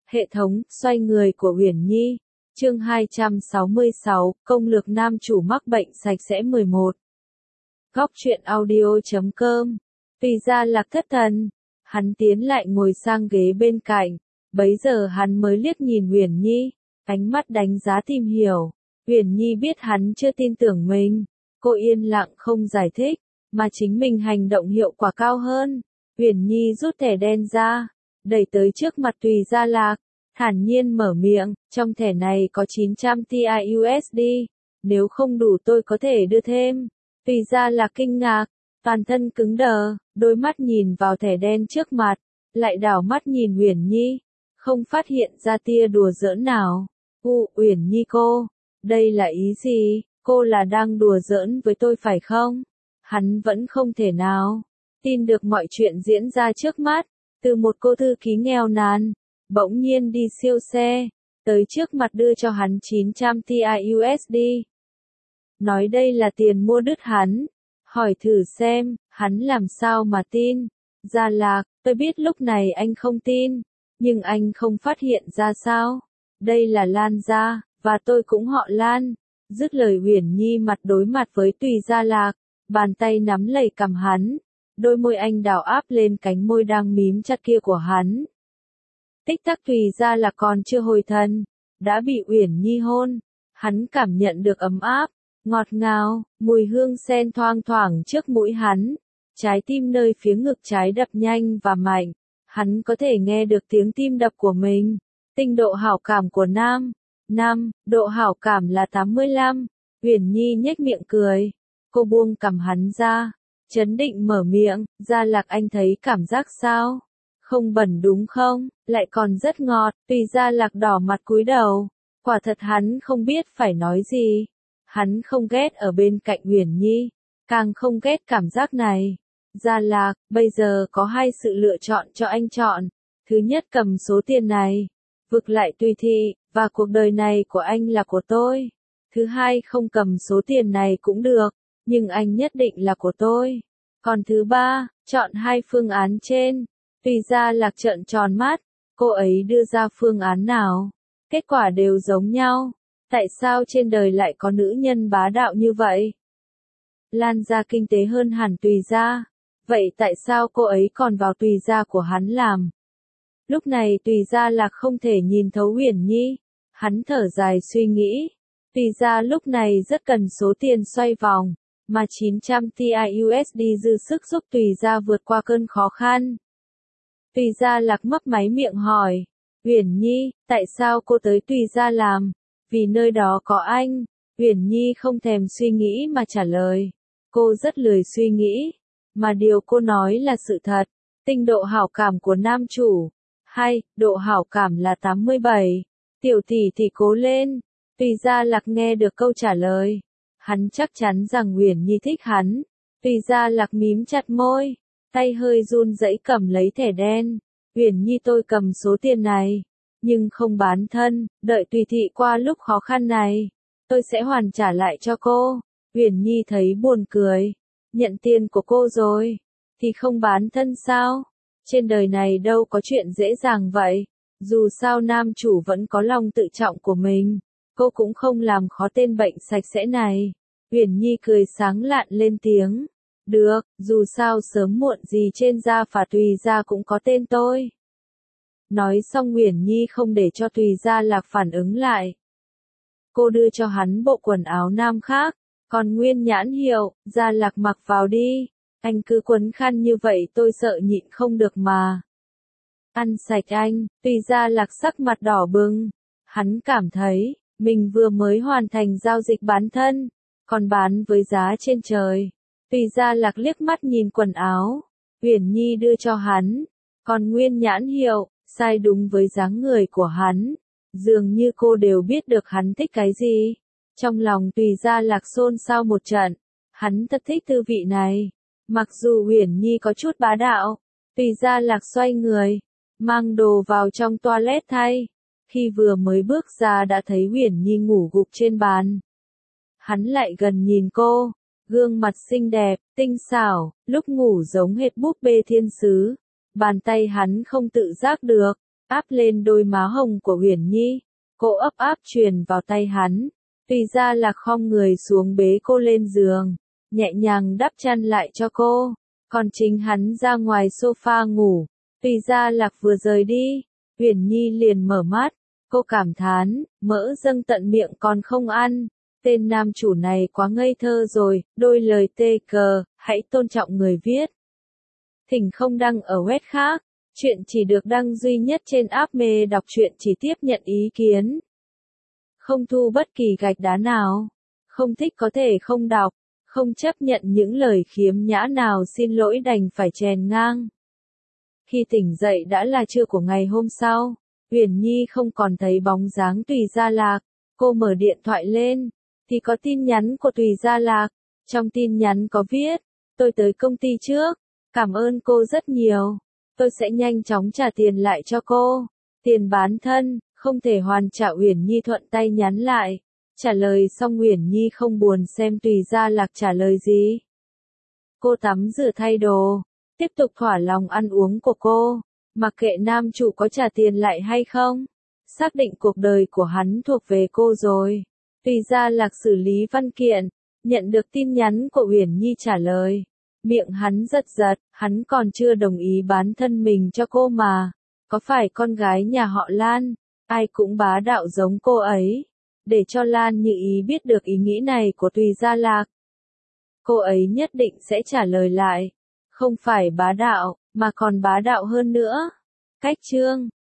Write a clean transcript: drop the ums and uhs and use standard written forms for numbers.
Hệ thống, xoay người của Uyển Nhi. Chương 266, công lược nam chủ mắc bệnh sạch sẽ 11. Góc truyện audio.com. Tùy Gia Lạc thất thần, hắn tiến lại ngồi sang ghế bên cạnh, bấy giờ hắn mới liếc nhìn Uyển Nhi, ánh mắt đánh giá tìm hiểu. Uyển Nhi biết hắn chưa tin tưởng mình, cô yên lặng không giải thích, mà chính mình hành động hiệu quả cao hơn. Uyển Nhi rút thẻ đen ra, đẩy tới trước mặt Tùy Gia Lạc, thản nhiên mở miệng, trong thẻ này có 900 Ti USD, nếu không đủ tôi có thể đưa thêm. Tùy Gia Lạc kinh ngạc, toàn thân cứng đờ, đôi mắt nhìn vào thẻ đen trước mặt, lại đảo mắt nhìn Uyển Nhi, không phát hiện ra tia đùa giỡn nào. Uyển Nhi cô, đây là ý gì, cô là đang đùa giỡn với tôi phải không? Hắn vẫn không thể nào tin được mọi chuyện diễn ra trước mắt, từ một cô thư ký nghèo nàn, bỗng nhiên đi siêu xe, tới trước mặt đưa cho hắn 900 Ti USD. Nói đây là tiền mua đứt hắn, hỏi thử xem, hắn làm sao mà tin. Gia Lạc, tôi biết lúc này anh không tin, nhưng anh không phát hiện ra sao? Đây là Lan gia, và tôi cũng họ Lan. Dứt lời Uyển Nhi mặt đối mặt với Tùy Gia Lạc, bàn tay nắm lấy cằm hắn, đôi môi anh đào áp lên cánh môi đang mím chặt kia của hắn. Tích tắc Tùy Gia Lạc còn chưa hồi thần, đã bị Uyển Nhi hôn. Hắn cảm nhận được ấm áp, ngọt ngào, mùi hương sen thoang thoảng trước mũi hắn. Trái tim nơi phía ngực trái đập nhanh và mạnh. Hắn có thể nghe được tiếng tim đập của mình. Tinh độ hảo cảm của Nam, độ hảo cảm là 85. Uyển Nhi nhếch miệng cười. Cô buông cằm hắn ra, chấn định mở miệng, Gia Lạc anh thấy cảm giác sao? Không bẩn đúng không? Lại còn rất ngọt. Tùy Gia Lạc đỏ mặt cúi đầu. Quả thật hắn không biết phải nói gì. Hắn không ghét ở bên cạnh Uyển Nhi, càng không ghét cảm giác này. Gia Lạc, bây giờ có hai sự lựa chọn cho anh chọn. Thứ nhất cầm số tiền này, vực lại Tùy thị, và cuộc đời này của anh là của tôi. Thứ hai không cầm số tiền này cũng được, nhưng anh nhất định là của tôi. Còn thứ ba, chọn hai phương án trên. Tùy Gia Lạc trợn tròn mắt, cô ấy đưa ra phương án nào? Kết quả đều giống nhau. Tại sao trên đời lại có nữ nhân bá đạo như vậy? Lan gia kinh tế hơn hẳn Tùy gia. Vậy tại sao cô ấy còn vào Tùy gia của hắn làm? Lúc này Tùy Gia Lạc không thể nhìn thấu Uyển Nhi. Hắn thở dài suy nghĩ. Tùy gia lúc này rất cần số tiền xoay vòng, mà 900 Ti USD dư sức giúp Tùy gia vượt qua cơn khó khăn. Tùy Gia Lạc mấp máy miệng hỏi. Uyển Nhi, tại sao cô tới Tùy gia làm? Vì nơi đó có anh. Uyển Nhi không thèm suy nghĩ mà trả lời. Cô rất lười suy nghĩ, mà điều cô nói là sự thật. Tinh độ hảo cảm của nam chủ. Hay, độ hảo cảm là 87. Tiểu tỷ thì cố lên. Tùy Gia Lạc nghe được câu trả lời. Hắn chắc chắn rằng Uyển Nhi thích hắn. Tùy Gia Lạc mím chặt môi, tay hơi run rẩy cầm lấy thẻ đen. Uyển Nhi tôi cầm số tiền này, nhưng không bán thân, đợi Tùy thị qua lúc khó khăn này, tôi sẽ hoàn trả lại cho cô. Uyển Nhi thấy buồn cười, nhận tiền của cô rồi, thì không bán thân sao? Trên đời này đâu có chuyện dễ dàng vậy, dù sao nam chủ vẫn có lòng tự trọng của mình, cô cũng không làm khó tên bệnh sạch sẽ này. Uyển Nhi cười sáng lạn lên tiếng, được, dù sao sớm muộn gì trên gia phả Tùy gia cũng có tên tôi. Nói xong Uyển Nhi không để cho Tùy Gia Lạc phản ứng lại. Cô đưa cho hắn bộ quần áo nam khác, còn nguyên nhãn hiệu, Gia Lạc mặc vào đi. Anh cứ quấn khăn như vậy tôi sợ nhịn không được mà. Ăn sạch anh. Tùy Gia Lạc sắc mặt đỏ bừng. Hắn cảm thấy, mình vừa mới hoàn thành giao dịch bán thân, còn bán với giá trên trời. Tùy Gia Lạc liếc mắt nhìn quần áo, Uyển Nhi đưa cho hắn, còn nguyên nhãn hiệu, sai đúng với dáng người của hắn. Dường như cô đều biết được hắn thích cái gì. Trong lòng Tùy Gia Lạc xôn xao một trận. Hắn thật thích tư vị này. Mặc dù Uyển Nhi có chút bá đạo, Tùy Gia Lạc xoay người, mang đồ vào trong toilet thay. Khi vừa mới bước ra đã thấy Uyển Nhi ngủ gục trên bàn. Hắn lại gần nhìn cô, gương mặt xinh đẹp, tinh xảo, lúc ngủ giống hệt búp bê thiên sứ. Bàn tay hắn không tự giác được, áp lên đôi má hồng của Uyển Nhi. Cô ấp áp truyền vào tay hắn. Tùy Gia Lạc khom người xuống bế cô lên giường, nhẹ nhàng đắp chăn lại cho cô, còn chính hắn ra ngoài sofa ngủ. Tùy Gia Lạc vừa rời đi, Uyển Nhi liền mở mắt, cô cảm thán, mỡ dâng tận miệng còn không ăn. Tên nam chủ này quá ngây thơ rồi, đôi lời tê cờ, hãy tôn trọng người viết. Thỉnh không đăng ở web khác, chuyện chỉ được đăng duy nhất trên app Mê đọc truyện, chỉ tiếp nhận ý kiến. Không thu bất kỳ gạch đá nào, không thích có thể không đọc, không chấp nhận những lời khiếm nhã nào, xin lỗi đành phải chèn ngang. Khi tỉnh dậy đã là trưa của ngày hôm sau, Uyển Nhi không còn thấy bóng dáng Tùy Gia Lạc, cô mở điện thoại lên, thì có tin nhắn của Tùy Gia Lạc, trong tin nhắn có viết, tôi tới công ty trước, cảm ơn cô rất nhiều, tôi sẽ nhanh chóng trả tiền lại cho cô, tiền bán thân, không thể hoàn trả. Uyển Nhi thuận tay nhắn lại, trả lời xong Uyển Nhi không buồn xem Tùy Gia Lạc trả lời gì. Cô tắm rửa thay đồ, tiếp tục thỏa lòng ăn uống của cô, mặc kệ nam chủ có trả tiền lại hay không, xác định cuộc đời của hắn thuộc về cô rồi. Tùy Gia Lạc xử lý văn kiện, nhận được tin nhắn của Uyển Nhi trả lời. Miệng hắn giật giật, hắn còn chưa đồng ý bán thân mình cho cô mà. Có phải con gái nhà họ Lan, ai cũng bá đạo giống cô ấy. Để cho Lan Như Ý biết được ý nghĩ này của Tùy Gia Lạc, cô ấy nhất định sẽ trả lời lại. Không phải bá đạo, mà còn bá đạo hơn nữa. Cách chương